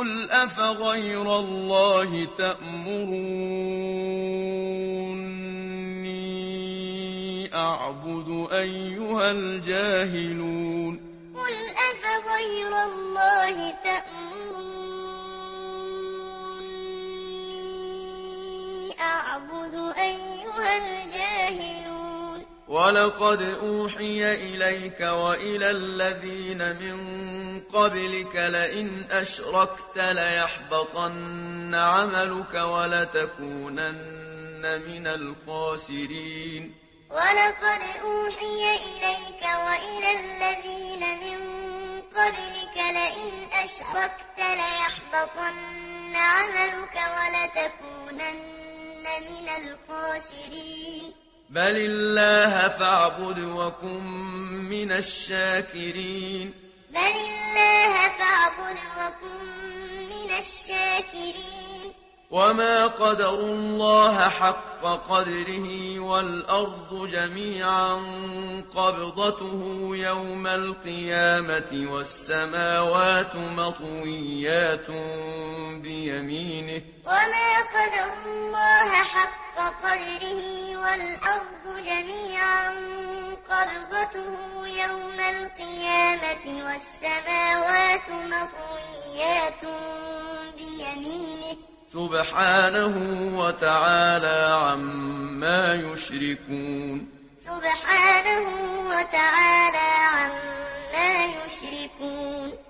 قل أفغير الله تأمروني أعبد أيها الجاهلون قل أفغير الله تأمروني أعبد أيها الجاهلون ولقد أوحي إليك وإلى الذين من قبلك لئن أشركت ليحبطن عملك ولتكونن من الخاسرين ولقد أوحي إليك وإلى الذين من قبلك لئن أشركت ليحبطن عملك ولتكونن من الخاسرين بل الله فاعبد وكن من الشاكرين بل الله فاعبد وكن من الشاكرين وما قدروا الله حق قدره والأرض جميعا قبضته يوم القيامة والسماوات مطويات بيمينه وما قدروا الله حق قدره والأرض جميعا قبضته يوم القيامة والسماوات مطويات بيمينه سبحانه وتعالى عما يشركون سبحانه وتعالى عما يشركون